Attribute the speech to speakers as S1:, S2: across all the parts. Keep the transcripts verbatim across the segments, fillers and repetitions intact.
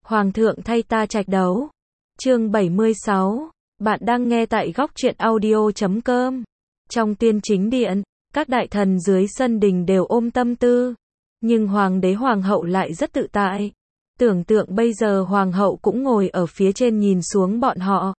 S1: Hoàng thượng thay ta trạch đấu. Chương bảy mươi sáu. Bạn đang nghe tại góc truyện audio chấm com. Trong Tuyên Chính Điện, các đại thần dưới sân đình đều ôm tâm tư. Nhưng hoàng đế hoàng hậu lại rất tự tại. Tưởng tượng bây giờ hoàng hậu cũng ngồi ở phía trên nhìn xuống bọn họ.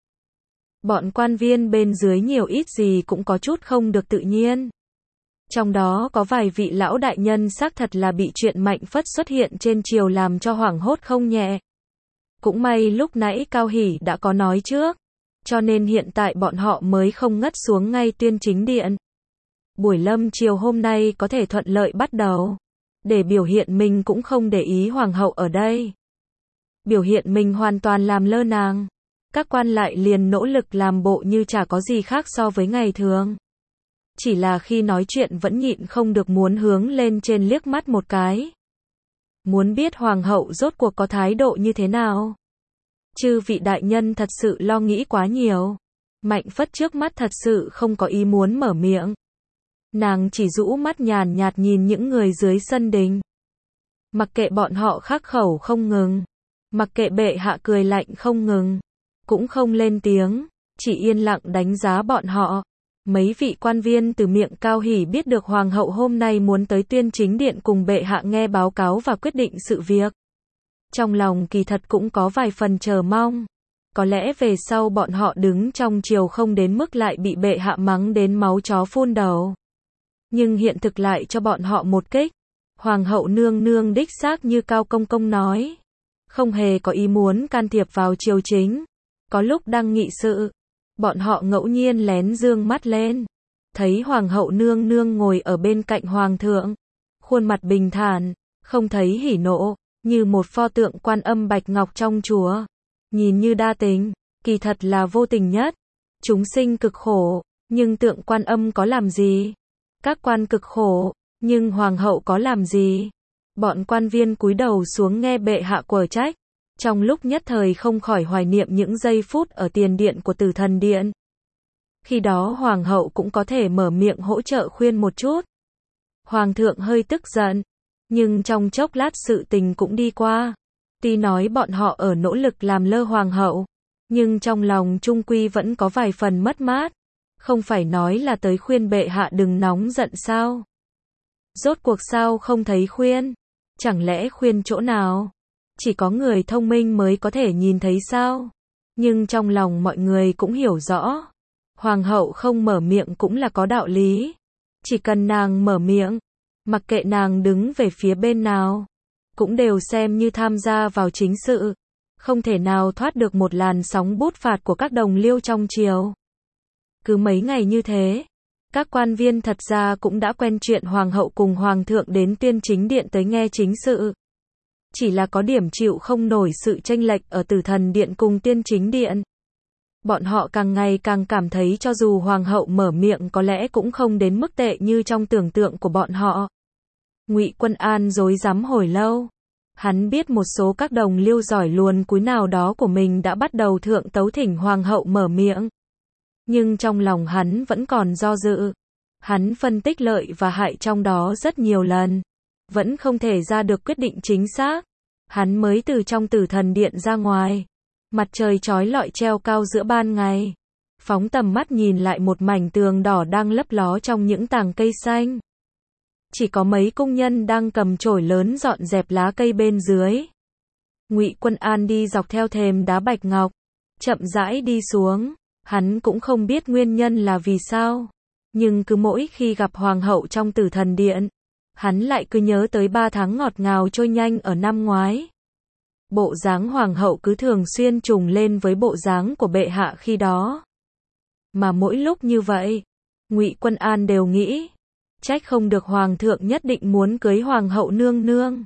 S1: Bọn quan viên bên dưới nhiều ít gì cũng có chút không được tự nhiên. Trong đó có vài vị lão đại nhân xác thật là bị chuyện Mạnh Phất xuất hiện trên triều làm cho hoảng hốt không nhẹ. Cũng may lúc nãy Cao Hỷ đã có nói trước, cho nên hiện tại bọn họ mới không ngất xuống ngay Tuyên Chính Điện. Buổi lâm chiều hôm nay có thể thuận lợi bắt đầu. Để biểu hiện mình cũng không để ý hoàng hậu ở đây. Biểu hiện mình hoàn toàn làm lơ nàng. Các quan lại liền nỗ lực làm bộ như chả có gì khác so với ngày thường. Chỉ là khi nói chuyện vẫn nhịn không được muốn hướng lên trên liếc mắt một cái. Muốn biết hoàng hậu rốt cuộc có thái độ như thế nào. Chư vị đại nhân thật sự lo nghĩ quá nhiều. Mạnh Phất trước mắt thật sự không có ý muốn mở miệng. Nàng chỉ rũ mắt nhàn nhạt nhìn những người dưới sân đình. Mặc kệ bọn họ khắc khẩu không ngừng. Mặc kệ bệ hạ cười lạnh không ngừng. Cũng không lên tiếng, chỉ yên lặng đánh giá bọn họ. Mấy vị quan viên từ miệng Cao Hỷ biết được hoàng hậu hôm nay muốn tới Tuyên Chính Điện cùng bệ hạ nghe báo cáo và quyết định sự việc. Trong lòng kỳ thật cũng có vài phần chờ mong. Có lẽ về sau bọn họ đứng trong triều không đến mức lại bị bệ hạ mắng đến máu chó phun đầu. Nhưng hiện thực lại cho bọn họ một kích. Hoàng hậu nương nương đích xác như Cao Công Công nói. Không hề có ý muốn can thiệp vào triều chính. Có lúc đang nghị sự. Bọn họ ngẫu nhiên lén dương mắt lên. Thấy hoàng hậu nương nương ngồi ở bên cạnh hoàng thượng. Khuôn mặt bình thản, không thấy hỉ nộ, như một pho tượng Quan Âm bạch ngọc trong chùa. Nhìn như đa tình, kỳ thật là vô tình nhất. Chúng sinh cực khổ, nhưng tượng Quan Âm có làm gì? Các quan cực khổ, nhưng hoàng hậu có làm gì? Bọn quan viên cúi đầu xuống nghe bệ hạ quở trách. Trong lúc nhất thời không khỏi hoài niệm những giây phút ở tiền điện của Tử Thần Điện. Khi đó hoàng hậu cũng có thể mở miệng hỗ trợ khuyên một chút. Hoàng thượng hơi tức giận, nhưng trong chốc lát sự tình cũng đi qua. Tuy nói bọn họ ở nỗ lực làm lơ hoàng hậu, nhưng trong lòng trung quy vẫn có vài phần mất mát. Không phải nói là tới khuyên bệ hạ đừng nóng giận sao? Rốt cuộc sao không thấy khuyên? Chẳng lẽ khuyên chỗ nào? Chỉ có người thông minh mới có thể nhìn thấy sao? Nhưng trong lòng mọi người cũng hiểu rõ. Hoàng hậu không mở miệng cũng là có đạo lý. Chỉ cần nàng mở miệng, mặc kệ nàng đứng về phía bên nào, cũng đều xem như tham gia vào chính sự. Không thể nào thoát được một làn sóng bút phạt của các đồng liêu trong triều. Cứ mấy ngày như thế, các quan viên thật ra cũng đã quen chuyện hoàng hậu cùng hoàng thượng đến Tuyên Chính Điện tới nghe chính sự. Chỉ là có điểm chịu không nổi sự chênh lệch ở Tử Thần Điện cùng Tuyên Chính Điện. Bọn họ càng ngày càng cảm thấy cho dù hoàng hậu mở miệng có lẽ cũng không đến mức tệ như trong tưởng tượng của bọn họ. Ngụy Quân An rối rắm hồi lâu. Hắn biết một số các đồng liêu giỏi luồn cúi nào đó của mình đã bắt đầu thượng tấu thỉnh hoàng hậu mở miệng. Nhưng trong lòng hắn vẫn còn do dự. Hắn phân tích lợi và hại trong đó rất nhiều lần. Vẫn không thể ra được quyết định chính xác. Hắn mới từ trong Tử Thần Điện ra ngoài. Mặt trời chói lọi treo cao giữa ban ngày. Phóng tầm mắt nhìn lại một mảnh tường đỏ đang lấp ló trong những tàng cây xanh. Chỉ có mấy công nhân đang cầm chổi lớn dọn dẹp lá cây bên dưới. Ngụy Quân An đi dọc theo thềm đá bạch ngọc, chậm rãi đi xuống. Hắn cũng không biết nguyên nhân là vì sao. Nhưng cứ mỗi khi gặp hoàng hậu trong Tử Thần Điện, hắn lại cứ nhớ tới ba tháng ngọt ngào trôi nhanh ở năm ngoái. Bộ dáng hoàng hậu cứ thường xuyên trùng lên với bộ dáng của bệ hạ khi đó. Mà mỗi lúc như vậy, Ngụy Quân An đều nghĩ, trách không được hoàng thượng nhất định muốn cưới hoàng hậu nương nương.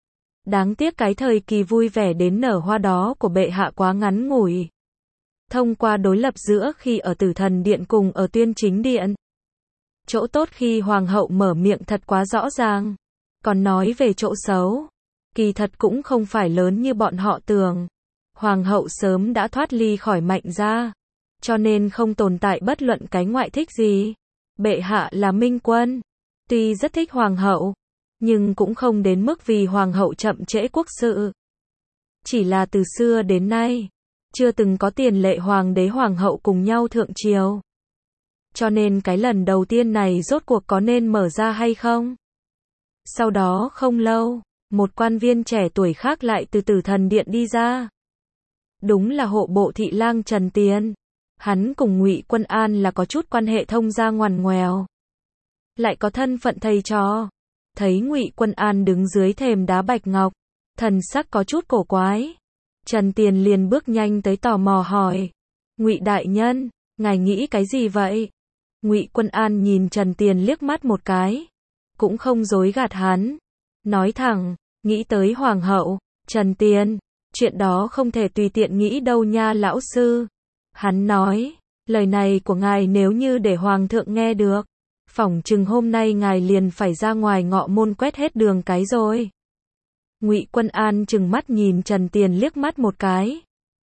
S1: Đáng tiếc cái thời kỳ vui vẻ đến nở hoa đó của bệ hạ quá ngắn ngủi. Thông qua đối lập giữa khi ở Tử Thần Điện cùng ở Tuyên Chính Điện. Chỗ tốt khi hoàng hậu mở miệng thật quá rõ ràng. Còn nói về chỗ xấu, kỳ thật cũng không phải lớn như bọn họ tưởng. Hoàng hậu sớm đã thoát ly khỏi Mạnh gia, cho nên không tồn tại bất luận cái ngoại thích gì. Bệ hạ là minh quân, tuy rất thích hoàng hậu, nhưng cũng không đến mức vì hoàng hậu chậm trễ quốc sự. Chỉ là từ xưa đến nay, chưa từng có tiền lệ hoàng đế hoàng hậu cùng nhau thượng triều. Cho nên cái lần đầu tiên này rốt cuộc có nên mở ra hay không? Sau đó không lâu, một quan viên trẻ tuổi khác lại từ Tử Thần Điện đi ra. Đúng là hộ bộ thị lang Trần Tiền. Hắn cùng Ngụy Quân An là có chút quan hệ thông gia ngoằn ngoèo, lại có thân phận thầy trò. Thấy Ngụy Quân An đứng dưới thềm đá bạch ngọc, thần sắc có chút cổ quái. Trần Tiền liền bước nhanh tới tò mò hỏi: "Ngụy đại nhân, ngài nghĩ cái gì vậy?" Ngụy Quân An nhìn Trần Tiền liếc mắt một cái, cũng không dối gạt hắn, nói thẳng: "Nghĩ tới hoàng hậu." Trần Tiền: "Chuyện đó không thể tùy tiện nghĩ đâu nha lão sư." Hắn nói: "Lời này của ngài nếu như để hoàng thượng nghe được, phỏng chừng hôm nay ngài liền phải ra ngoài ngọ môn quét hết đường cái rồi." Ngụy Quân An trừng mắt nhìn Trần Tiền liếc mắt một cái,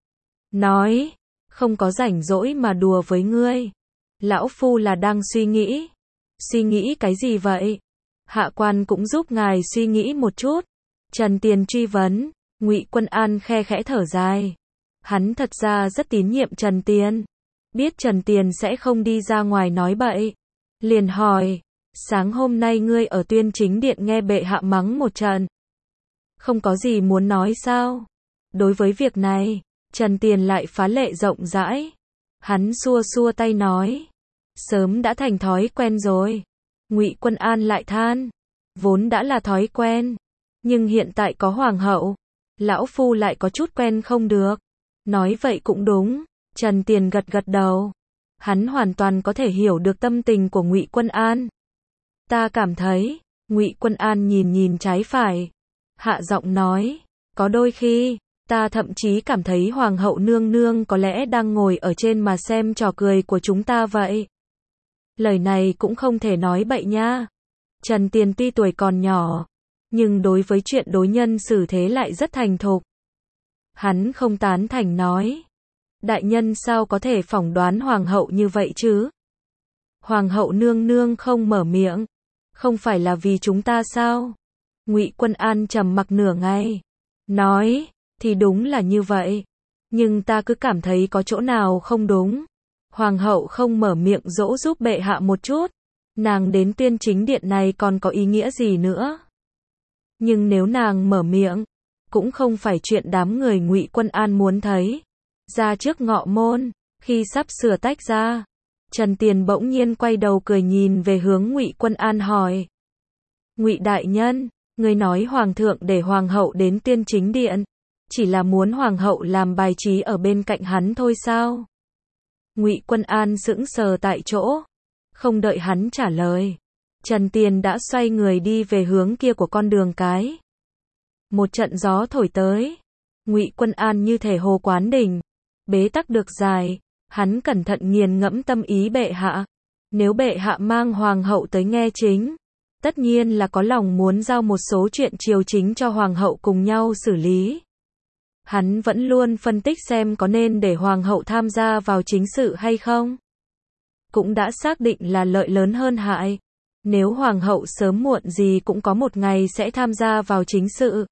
S1: nói: "Không có rảnh rỗi mà đùa với ngươi. Lão phu là đang suy nghĩ." "Suy nghĩ cái gì vậy?" "Hạ quan cũng giúp ngài suy nghĩ một chút." Trần Tiền truy vấn. Ngụy Quân An khe khẽ thở dài. Hắn thật ra rất tín nhiệm Trần Tiền, biết Trần Tiền sẽ không đi ra ngoài nói bậy, liền hỏi: "Sáng hôm nay ngươi ở Tuyên Chính Điện nghe bệ hạ mắng một trận, không có gì muốn nói sao?" Đối với việc này, Trần Tiền lại phá lệ rộng rãi. Hắn xua xua tay nói: "Sớm đã thành thói quen rồi." Ngụy Quân An lại than: "Vốn đã là thói quen, nhưng hiện tại có hoàng hậu, lão phu lại có chút quen không được." Nói vậy cũng đúng. Trần Tiền gật gật đầu. Hắn hoàn toàn có thể hiểu được tâm tình của Ngụy Quân An. "Ta cảm thấy." Ngụy Quân An nhìn nhìn trái phải, hạ giọng nói: "Có đôi khi, ta thậm chí cảm thấy hoàng hậu nương nương có lẽ đang ngồi ở trên mà xem trò cười của chúng ta vậy." Lời này cũng không thể nói bậy nha. Trần Tiền tuy tuổi còn nhỏ, nhưng đối với chuyện đối nhân xử thế lại rất thành thục. Hắn không tán thành nói: "Đại nhân sao có thể phỏng đoán hoàng hậu như vậy chứ? Hoàng hậu nương nương không mở miệng, không phải là vì chúng ta sao?" Ngụy Quân An trầm mặc nửa ngày, nói: "Thì đúng là như vậy, nhưng ta cứ cảm thấy có chỗ nào không đúng. Hoàng hậu không mở miệng dỗ giúp bệ hạ một chút, nàng đến Tuyên Chính Điện này còn có ý nghĩa gì nữa? Nhưng nếu nàng mở miệng, cũng không phải chuyện đám người Ngụy Quân An muốn thấy." Ra trước ngọ môn, khi sắp sửa tách ra, Trần Tiền bỗng nhiên quay đầu cười nhìn về hướng Ngụy Quân An hỏi: "Ngụy đại nhân, ngươi nói hoàng thượng để hoàng hậu đến Tuyên Chính Điện, chỉ là muốn hoàng hậu làm bài trí ở bên cạnh hắn thôi sao?" Ngụy Quân An sững sờ tại chỗ, không đợi hắn trả lời, Trần Tiền đã xoay người đi về hướng kia của con đường cái. Một trận gió thổi tới, Ngụy Quân An như thể hồ quán đỉnh, bế tắc được dài, hắn cẩn thận nghiền ngẫm tâm ý bệ hạ. Nếu bệ hạ mang hoàng hậu tới nghe chính, tất nhiên là có lòng muốn giao một số chuyện triều chính cho hoàng hậu cùng nhau xử lý. Hắn vẫn luôn phân tích xem có nên để hoàng hậu tham gia vào chính sự hay không. Cũng đã xác định là lợi lớn hơn hại. Nếu hoàng hậu sớm muộn gì cũng có một ngày sẽ tham gia vào chính sự,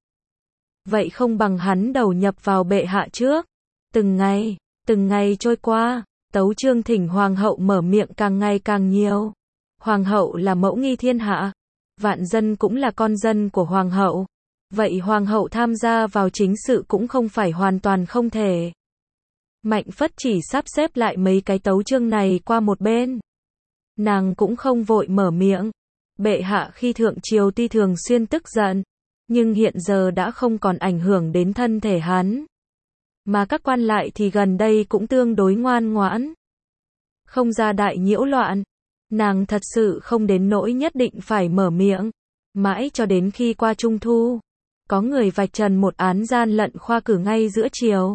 S1: vậy không bằng hắn đầu nhập vào bệ hạ trước. Từng ngày, từng ngày trôi qua, tấu chương thỉnh hoàng hậu mở miệng càng ngày càng nhiều. Hoàng hậu là mẫu nghi thiên hạ, vạn dân cũng là con dân của hoàng hậu. Vậy hoàng hậu tham gia vào chính sự cũng không phải hoàn toàn không thể. Mạnh Phất chỉ sắp xếp lại mấy cái tấu chương này qua một bên. Nàng cũng không vội mở miệng. Bệ hạ khi thượng triều tuy thường xuyên tức giận, nhưng hiện giờ đã không còn ảnh hưởng đến thân thể hắn. Mà các quan lại thì gần đây cũng tương đối ngoan ngoãn, không ra đại nhiễu loạn. Nàng thật sự không đến nỗi nhất định phải mở miệng. Mãi cho đến khi qua Trung Thu, có người vạch trần một án gian lận khoa cử ngay giữa triều.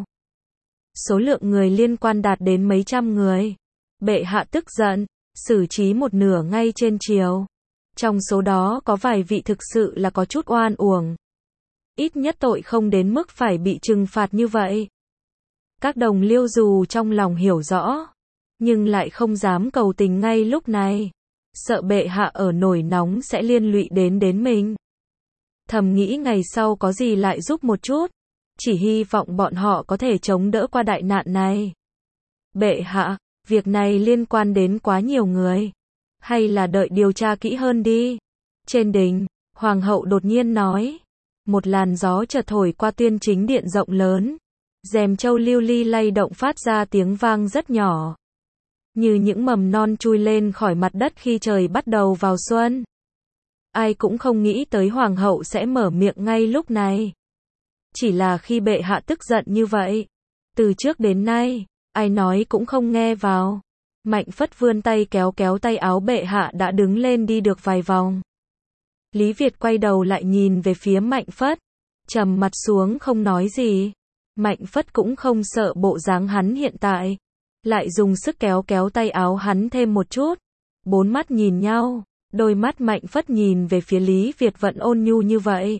S1: Số lượng người liên quan đạt đến mấy trăm người. Bệ hạ tức giận, xử trí một nửa ngay trên triều. Trong số đó có vài vị thực sự là có chút oan uổng. Ít nhất tội không đến mức phải bị trừng phạt như vậy. Các đồng liêu dù trong lòng hiểu rõ, nhưng lại không dám cầu tình ngay lúc này. Sợ bệ hạ ở nổi nóng sẽ liên lụy đến đến mình. Thầm nghĩ ngày sau có gì lại giúp một chút. chỉ hy vọng bọn họ có thể chống đỡ qua đại nạn này. Bệ hạ, việc này liên quan đến quá nhiều người. Hay là đợi điều tra kỹ hơn đi. Trên đình, hoàng hậu đột nhiên nói. Một làn gió chợt thổi qua tuyên chính điện rộng lớn. Rèm châu lưu ly lay động phát ra tiếng vang rất nhỏ. Như những mầm non chui lên khỏi mặt đất khi trời bắt đầu vào xuân. Ai cũng không nghĩ tới hoàng hậu sẽ mở miệng ngay lúc này. Chỉ là khi bệ hạ tức giận như vậy. Từ trước đến nay, ai nói cũng không nghe vào. Mạnh Phất vươn tay kéo kéo tay áo bệ hạ đã đứng lên đi được vài vòng. Lý Việt quay đầu lại nhìn về phía Mạnh Phất. Trầm mặt xuống không nói gì. Mạnh Phất cũng không sợ bộ dáng hắn hiện tại. Lại dùng sức kéo kéo tay áo hắn thêm một chút. Bốn mắt nhìn nhau. Đôi mắt Mạnh Phất nhìn về phía Lý Việt vẫn ôn nhu như vậy.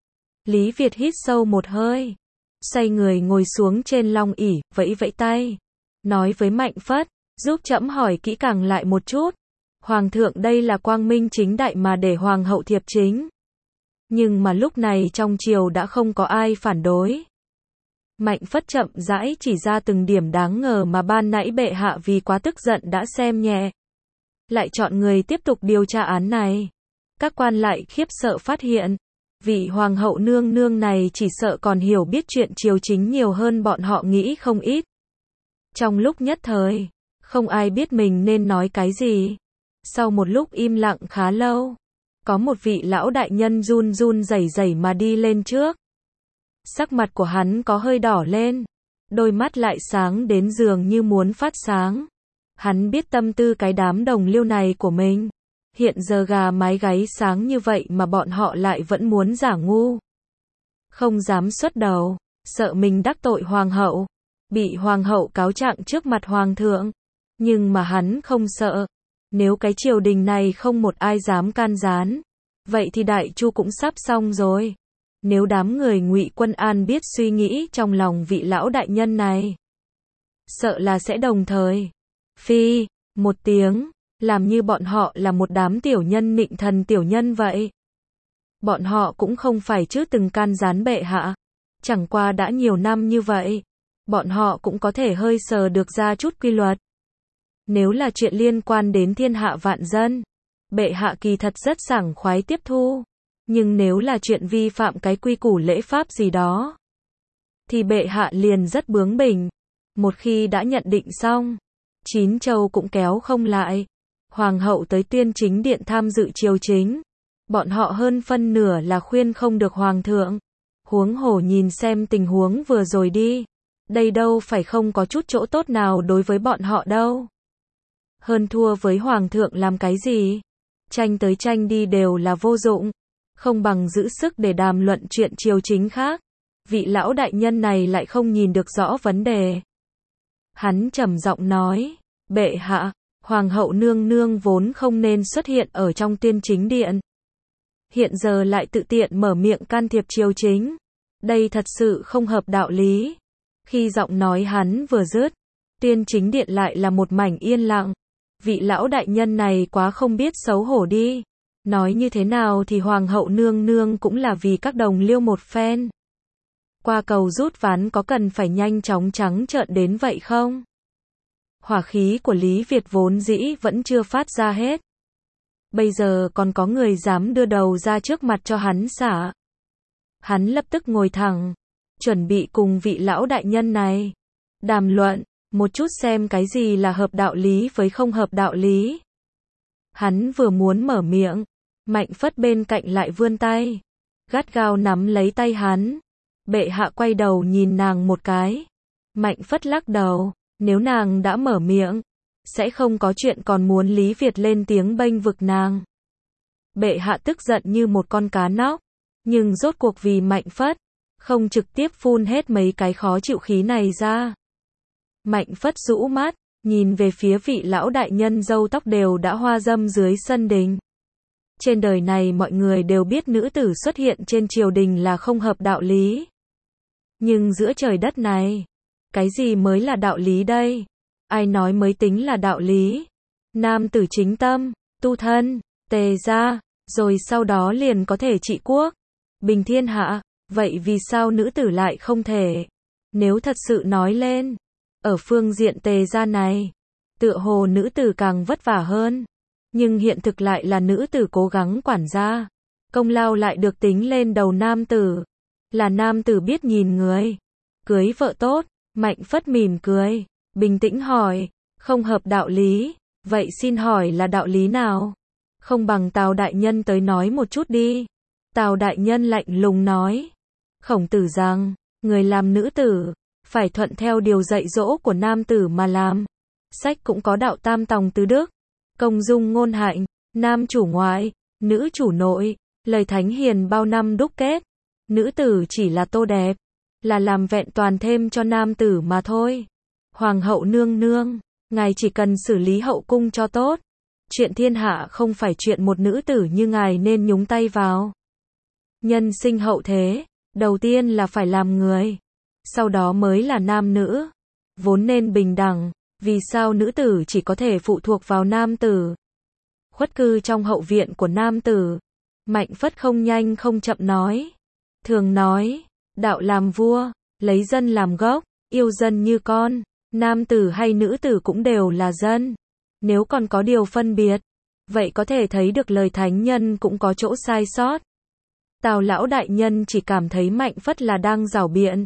S1: Lý Việt hít sâu một hơi. Xoay người ngồi xuống trên long ỷ, vẫy vẫy tay. Nói với Mạnh Phất, giúp trẫm hỏi kỹ càng lại một chút. Hoàng thượng đây là quang minh chính đại mà để hoàng hậu thiệp chính. Nhưng mà lúc này trong triều đã không có ai phản đối. Mạnh Phất chậm rãi chỉ ra từng điểm đáng ngờ mà ban nãy bệ hạ vì quá tức giận đã xem nhẹ. Lại chọn người tiếp tục điều tra án này. Các quan lại khiếp sợ phát hiện. Vị hoàng hậu nương nương này chỉ sợ còn hiểu biết chuyện triều chính nhiều hơn bọn họ nghĩ không ít. Trong lúc nhất thời, không ai biết mình nên nói cái gì. Sau một lúc im lặng khá lâu, có một vị lão đại nhân run run rẩy rẩy mà đi lên trước. Sắc mặt của hắn có hơi đỏ lên, đôi mắt lại sáng đến dường như muốn phát sáng. Hắn biết tâm tư cái đám đồng liêu này của mình. Hiện giờ gà mái gáy sáng như vậy mà bọn họ lại vẫn muốn giả ngu. Không dám xuất đầu, sợ mình đắc tội hoàng hậu. Bị hoàng hậu cáo trạng trước mặt hoàng thượng. Nhưng mà hắn không sợ. Nếu cái triều đình này không một ai dám can gián, vậy thì Đại Chu cũng sắp xong rồi. Nếu đám người Ngụy Quân An biết suy nghĩ trong lòng vị lão đại nhân này, sợ là sẽ đồng thời phi một tiếng, làm như bọn họ là một đám tiểu nhân nịnh thần tiểu nhân vậy. Bọn họ cũng không phải chưa từng can gián bệ hạ. Chẳng qua đã nhiều năm như vậy, bọn họ cũng có thể hơi sờ được ra chút quy luật. Nếu là chuyện liên quan đến thiên hạ vạn dân, bệ hạ kỳ thật rất sảng khoái tiếp thu. Nhưng nếu là chuyện vi phạm cái quy củ lễ pháp gì đó, thì bệ hạ liền rất bướng bỉnh. Một khi đã nhận định xong, chín châu cũng kéo không lại. Hoàng hậu tới tuyên chính điện tham dự triều chính. Bọn họ hơn phân nửa là khuyên không được hoàng thượng. Huống hồ nhìn xem tình huống vừa rồi đi. Đây đâu phải không có chút chỗ tốt nào đối với bọn họ đâu. Hơn thua với hoàng thượng làm cái gì? Tranh tới tranh đi đều là vô dụng. Không bằng giữ sức để đàm luận chuyện triều chính khác. Vị lão đại nhân này lại không nhìn được rõ vấn đề. Hắn trầm giọng nói, bệ hạ, hoàng hậu nương nương vốn không nên xuất hiện ở trong tuyên chính điện. Hiện giờ lại tự tiện mở miệng can thiệp triều chính. Đây thật sự không hợp đạo lý. Khi giọng nói hắn vừa dứt, tuyên chính điện lại là một mảnh yên lặng. Vị lão đại nhân này quá không biết xấu hổ đi. Nói như thế nào thì hoàng hậu nương nương cũng là vì các đồng liêu một phen. Qua cầu rút ván có cần phải nhanh chóng trắng trợn đến vậy không? Hỏa khí của Lý Việt vốn dĩ vẫn chưa phát ra hết. Bây giờ còn có người dám đưa đầu ra trước mặt cho hắn xả. Hắn lập tức ngồi thẳng, chuẩn bị cùng vị lão đại nhân này đàm luận một chút xem cái gì là hợp đạo lý với không hợp đạo lý. Hắn vừa muốn mở miệng, Mạnh Phất bên cạnh lại vươn tay, gắt gao nắm lấy tay hắn. Bệ hạ quay đầu nhìn nàng một cái. Mạnh Phất lắc đầu, nếu nàng đã mở miệng, sẽ không có chuyện còn muốn Lý Việt lên tiếng bênh vực nàng. Bệ hạ tức giận như một con cá nóc, nhưng rốt cuộc vì Mạnh Phất, không trực tiếp phun hết mấy cái khó chịu khí này ra. Mạnh Phất rũ mắt, nhìn về phía vị lão đại nhân râu tóc đều đã hoa râm dưới sân đình. Trên đời này mọi người đều biết nữ tử xuất hiện trên triều đình là không hợp đạo lý. Nhưng giữa trời đất này, cái gì mới là đạo lý đây? Ai nói mới tính là đạo lý? Nam tử chính tâm, tu thân, tề gia, rồi sau đó liền có thể trị quốc, bình thiên hạ. vậy vì sao nữ tử lại không thể? Nếu thật sự nói lên, ở phương diện Tề gia này, tựa hồ nữ tử càng vất vả hơn, nhưng hiện thực lại là nữ tử cố gắng quản gia, công lao lại được tính lên đầu nam tử, là nam tử biết nhìn người, cưới vợ tốt. Mạnh Phất mỉm cười, bình tĩnh hỏi, không hợp đạo lý, vậy xin hỏi là đạo lý nào? Không bằng Tào đại nhân tới nói một chút đi. Tào đại nhân lạnh lùng nói, Khổng Tử rằng, người làm nữ tử, phải thuận theo điều dạy dỗ của nam tử mà làm. Sách cũng có đạo tam tòng tứ đức, công dung ngôn hạnh, nam chủ ngoại, nữ chủ nội, lời thánh hiền bao năm đúc kết. Nữ tử chỉ là tô đẹp, là làm vẹn toàn thêm cho nam tử mà thôi. Hoàng hậu nương nương, ngài chỉ cần xử lý hậu cung cho tốt. Chuyện thiên hạ không phải chuyện một nữ tử như ngài nên nhúng tay vào. Nhân sinh hậu thế, đầu tiên là phải làm người, sau đó mới là nam nữ. Vốn nên bình đẳng, vì sao nữ tử chỉ có thể phụ thuộc vào nam tử? Khuất cư trong hậu viện của nam tử, Mạnh Phất không nhanh không chậm nói. Thường nói, đạo làm vua, lấy dân làm gốc, yêu dân như con, nam tử hay nữ tử cũng đều là dân. Nếu còn có điều phân biệt, vậy có thể thấy được lời thánh nhân cũng có chỗ sai sót. Tào lão đại nhân chỉ cảm thấy Mạnh Phất là đang giảo biện.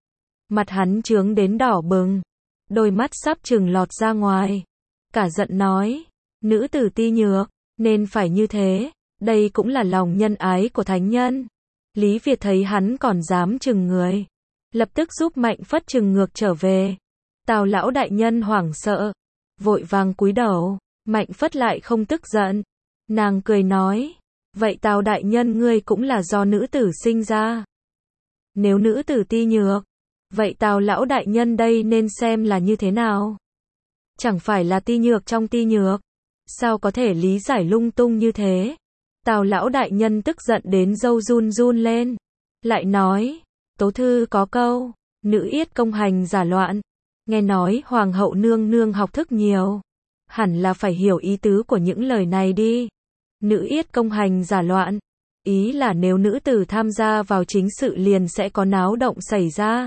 S1: Mặt hắn trướng đến đỏ bừng, đôi mắt sắp trừng lọt ra ngoài. Cả giận nói, nữ tử ti nhược, nên phải như thế, đây cũng là lòng nhân ái của thánh nhân. Lý Việt thấy hắn còn dám trừng người, lập tức giúp Mạnh Phất trừng ngược trở về. Tào lão đại nhân hoảng sợ, vội vàng cúi đầu. Mạnh Phất lại không tức giận, nàng cười nói, vậy Tào đại nhân ngươi cũng là do nữ tử sinh ra. Nếu nữ tử ti nhược, vậy Tào lão đại nhân đây nên xem là như thế nào? Chẳng phải là ti nhược trong ti nhược, sao có thể lý giải lung tung như thế? Tào lão đại nhân tức giận đến râu run run lên, lại nói, tố thư có câu, nữ yết công hành giả loạn, nghe nói hoàng hậu nương nương học thức nhiều, hẳn là phải hiểu ý tứ của những lời này đi. Nữ yết công hành giả loạn, ý là nếu nữ tử tham gia vào chính sự liền sẽ có náo động xảy ra.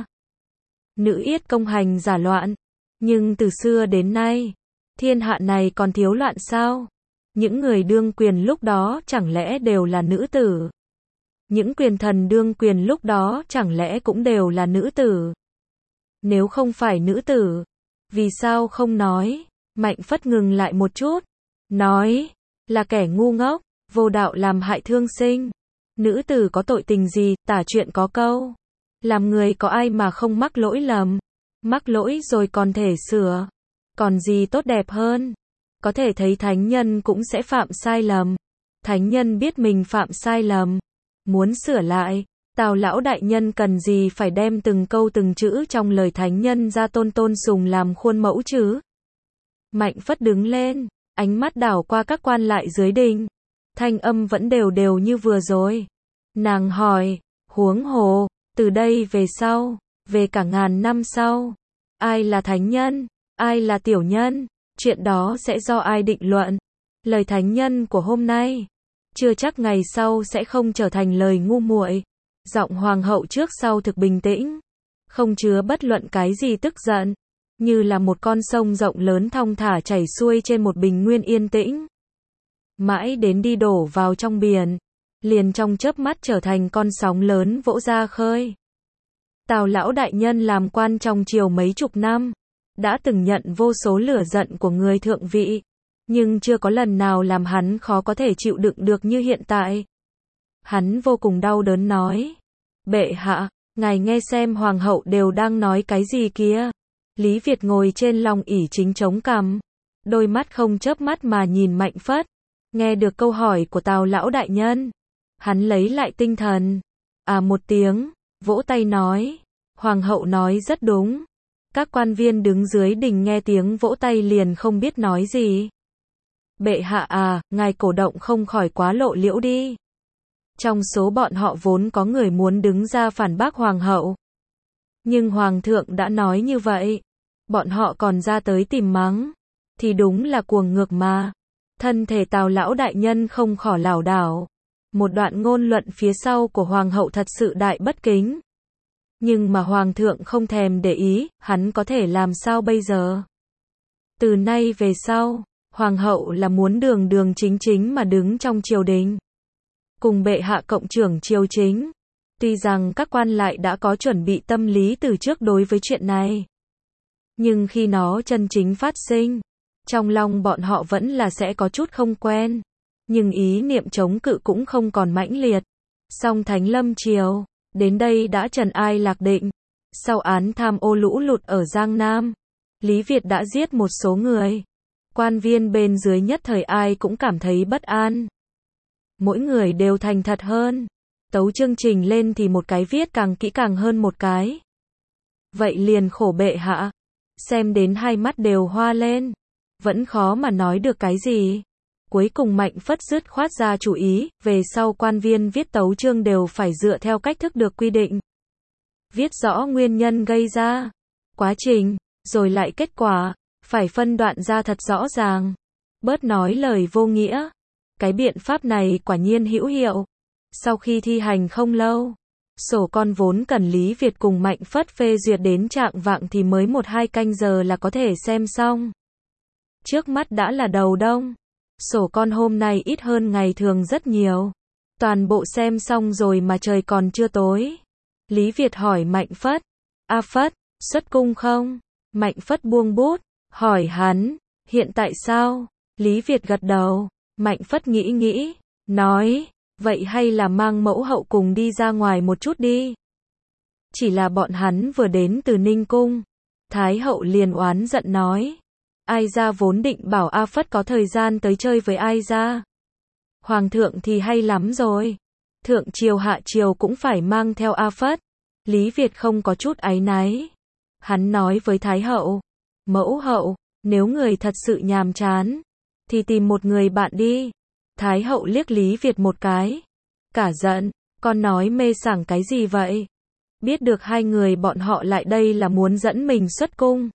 S1: Nữ yết công hành giả loạn, nhưng từ xưa đến nay, thiên hạ này còn thiếu loạn sao? Những người đương quyền lúc đó chẳng lẽ đều là nữ tử? Những quyền thần đương quyền lúc đó chẳng lẽ cũng đều là nữ tử? Nếu không phải nữ tử, vì sao không nói? Mạnh Phất ngừng lại một chút, nói, là kẻ ngu ngốc, vô đạo làm hại thương sinh. Nữ tử có tội tình gì? Tả chuyện có câu, làm người có ai mà không mắc lỗi lầm, mắc lỗi rồi còn thể sửa, còn gì tốt đẹp hơn? Có thể thấy thánh nhân cũng sẽ phạm sai lầm. Thánh nhân biết mình phạm sai lầm, muốn sửa lại, Tào lão đại nhân cần gì phải đem từng câu từng chữ trong lời thánh nhân ra tôn tôn sùng làm khuôn mẫu chứ? Mạnh Phất đứng lên, ánh mắt đảo qua các quan lại dưới đình, thanh âm vẫn đều đều như vừa rồi. Nàng hỏi, huống hồ, từ đây về sau, về cả ngàn năm sau, ai là thánh nhân, ai là tiểu nhân, chuyện đó sẽ do ai định luận. Lời thánh nhân của hôm nay, chưa chắc ngày sau sẽ không trở thành lời ngu muội. Giọng hoàng hậu trước sau thực bình tĩnh, không chứa bất luận cái gì tức giận, như là một con sông rộng lớn thong thả chảy xuôi trên một bình nguyên yên tĩnh. Mãi đến đi đổ vào trong biển, liền trong chớp mắt trở thành con sóng lớn vỗ ra khơi. Tào lão đại nhân làm quan trong triều mấy chục năm, đã từng nhận vô số lửa giận của người thượng vị, nhưng chưa có lần nào làm hắn khó có thể chịu đựng được như hiện tại. Hắn vô cùng đau đớn nói, bệ hạ, ngài nghe xem hoàng hậu đều đang nói cái gì kia. Lý Việt ngồi trên long ỷ chính chống cằm, đôi mắt không chớp mắt mà nhìn Mạnh Phất. Nghe được câu hỏi của Tào lão đại nhân, hắn lấy lại tinh thần, à một tiếng, vỗ tay nói, hoàng hậu nói rất đúng. Các quan viên đứng dưới đình nghe tiếng vỗ tay liền không biết nói gì. Bệ hạ à, ngài cổ động không khỏi quá lộ liễu đi. Trong số bọn họ vốn có người muốn đứng ra phản bác hoàng hậu, nhưng hoàng thượng đã nói như vậy, bọn họ còn ra tới tìm mắng, thì đúng là cuồng ngược mà. Thân thể Tào lão đại nhân không khỏi lảo đảo, Một đoạn ngôn luận phía sau của hoàng hậu thật sự đại bất kính. Nhưng mà hoàng thượng không thèm để ý, hắn có thể làm sao bây giờ? Từ nay về sau, hoàng hậu là muốn đường đường chính chính mà đứng trong triều đình. Cùng bệ hạ cộng trưởng triều chính. Tuy rằng các quan lại đã có chuẩn bị tâm lý từ trước đối với chuyện này. Nhưng khi nó chân chính phát sinh, trong lòng bọn họ vẫn là sẽ có chút không quen. Nhưng ý niệm chống cự cũng không còn mãnh liệt. Song Thánh Lâm Triều, đến đây đã trần ai lạc định. Sau án tham ô lũ lụt ở Giang Nam, Lý Việt đã giết một số người. Quan viên bên dưới nhất thời ai cũng cảm thấy bất an. Mỗi người đều thành thật hơn. Tấu chương trình lên thì một cái viết càng kỹ càng hơn một cái. Vậy liền khổ bệ hạ. Xem đến hai mắt đều hoa lên. Vẫn khó mà nói được cái gì. Cuối cùng Mạnh Phất dứt khoát ra chủ ý, về sau quan viên viết tấu chương đều phải dựa theo cách thức được quy định. Viết rõ nguyên nhân gây ra, quá trình, rồi lại kết quả, phải phân đoạn ra thật rõ ràng. Bớt nói lời vô nghĩa. Cái biện pháp này quả nhiên hữu hiệu. Sau khi thi hành không lâu, sổ con vốn cần Lý Việt cùng Mạnh Phất phê duyệt đến trạng vạng thì mới một hai canh giờ là có thể xem xong. Trước mắt đã là đầu đông. Sổ con hôm nay ít hơn ngày thường rất nhiều. Toàn bộ xem xong rồi mà trời còn chưa tối. Lý Việt hỏi Mạnh Phất. A Phất, xuất cung không? Mạnh Phất buông bút, hỏi hắn. Hiện tại sao? Lý Việt gật đầu. Mạnh Phất nghĩ nghĩ, nói. Vậy hay là mang mẫu hậu cùng đi ra ngoài một chút đi. Chỉ là bọn hắn vừa đến từ Ninh Cung. Thái hậu liền oán giận nói. Ai ra vốn định bảo A Phất có thời gian tới chơi với ai ra. Hoàng thượng thì hay lắm rồi. Thượng triều hạ triều cũng phải mang theo A Phất. Lý Việt không có chút áy náy. Hắn nói với Thái hậu. Mẫu hậu, nếu người thật sự nhàm chán, thì tìm một người bạn đi. Thái hậu liếc Lý Việt một cái. Cả giận, con nói mê sảng cái gì vậy? Biết được hai người bọn họ lại đây là muốn dẫn mình xuất cung.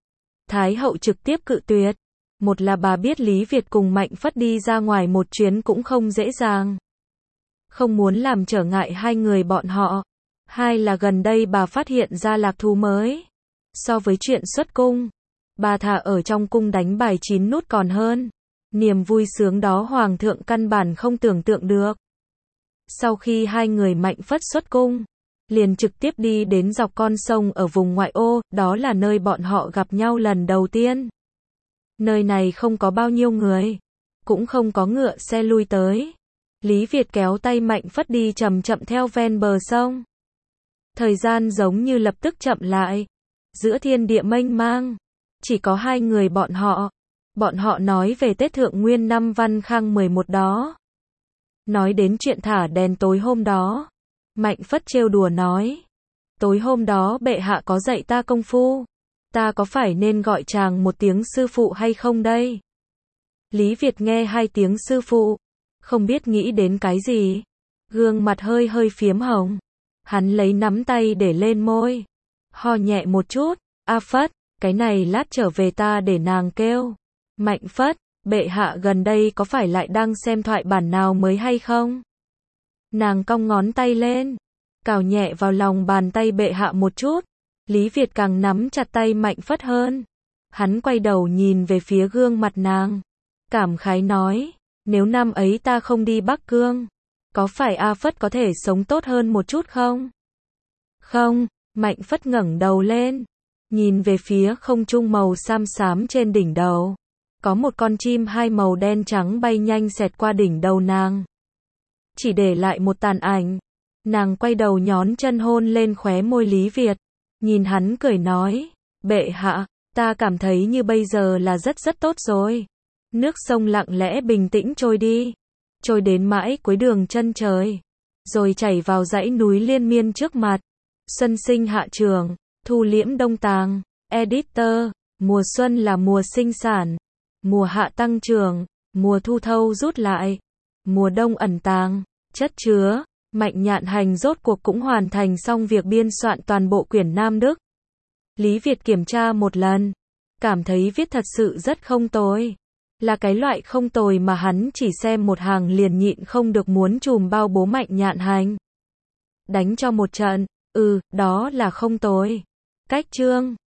S1: Thái hậu trực tiếp cự tuyệt. Một là bà biết Lý Việt cùng Mạnh Phất đi ra ngoài một chuyến cũng không dễ dàng. Không muốn làm trở ngại hai người bọn họ. Hai là gần đây bà phát hiện ra lạc thú mới. So với chuyện xuất cung, bà thà ở trong cung đánh bài chín nút còn hơn. Niềm vui sướng đó hoàng thượng căn bản không tưởng tượng được. Sau khi hai người Mạnh Phất xuất cung, liền trực tiếp đi đến dọc con sông ở vùng ngoại ô, đó là nơi bọn họ gặp nhau lần đầu tiên. Nơi này không có bao nhiêu người, cũng không có ngựa xe lui tới. Lý Việt kéo tay Mạnh Phất đi chậm chậm theo ven bờ sông. Thời gian giống như lập tức chậm lại. Giữa thiên địa mênh mang, chỉ có hai người bọn họ. Bọn họ nói về Tết Thượng Nguyên năm Văn Khang mười một đó. Nói đến chuyện thả đèn tối hôm đó. Mạnh Phất trêu đùa nói. Tối hôm đó bệ hạ có dạy ta công phu. Ta có phải nên gọi chàng một tiếng sư phụ hay không đây? Lý Việt nghe hai tiếng sư phụ. Không biết nghĩ đến cái gì. Gương mặt hơi hơi phiếm hồng. Hắn lấy nắm tay để lên môi. Ho nhẹ một chút. A Phất, cái này lát trở về ta để nàng kêu. Mạnh Phất, bệ hạ gần đây có phải lại đang xem thoại bản nào mới hay không? Nàng cong ngón tay lên, cào nhẹ vào lòng bàn tay bệ hạ một chút. Lý Việt càng nắm chặt tay Mạnh Phất hơn. Hắn quay đầu nhìn về phía gương mặt nàng. Cảm khái nói, nếu năm ấy ta không đi Bắc Cương, có phải A Phất có thể sống tốt hơn một chút không? Không, Mạnh Phất ngẩng đầu lên, nhìn về phía không trung màu xám xám trên đỉnh đầu. Có một con chim hai màu đen trắng bay nhanh xẹt qua đỉnh đầu nàng. Chỉ để lại một tàn ảnh. Nàng quay đầu nhón chân hôn lên khóe môi Lý Việt. Nhìn hắn cười nói. Bệ hạ, ta cảm thấy như bây giờ là rất rất tốt rồi. Nước sông lặng lẽ bình tĩnh trôi đi. Trôi đến mãi cuối đường chân trời. Rồi chảy vào dãy núi liên miên trước mặt. Xuân sinh hạ trường, thu liễm đông tàng. Editor, mùa xuân là mùa sinh sản. Mùa hạ tăng trưởng, mùa thu thâu rút lại, mùa đông ẩn tàng, chất chứa. Mạnh Nhạn Hành rốt cuộc cũng hoàn thành xong việc biên soạn toàn bộ quyển Nam Đức. Lý Việt kiểm tra một lần, cảm thấy viết thật sự rất không tồi. Là cái loại không tồi mà hắn chỉ xem một hàng liền nhịn không được muốn chùm bao bố Mạnh Nhạn Hành. Đánh cho một trận, ừ, đó là không tồi. Cách chương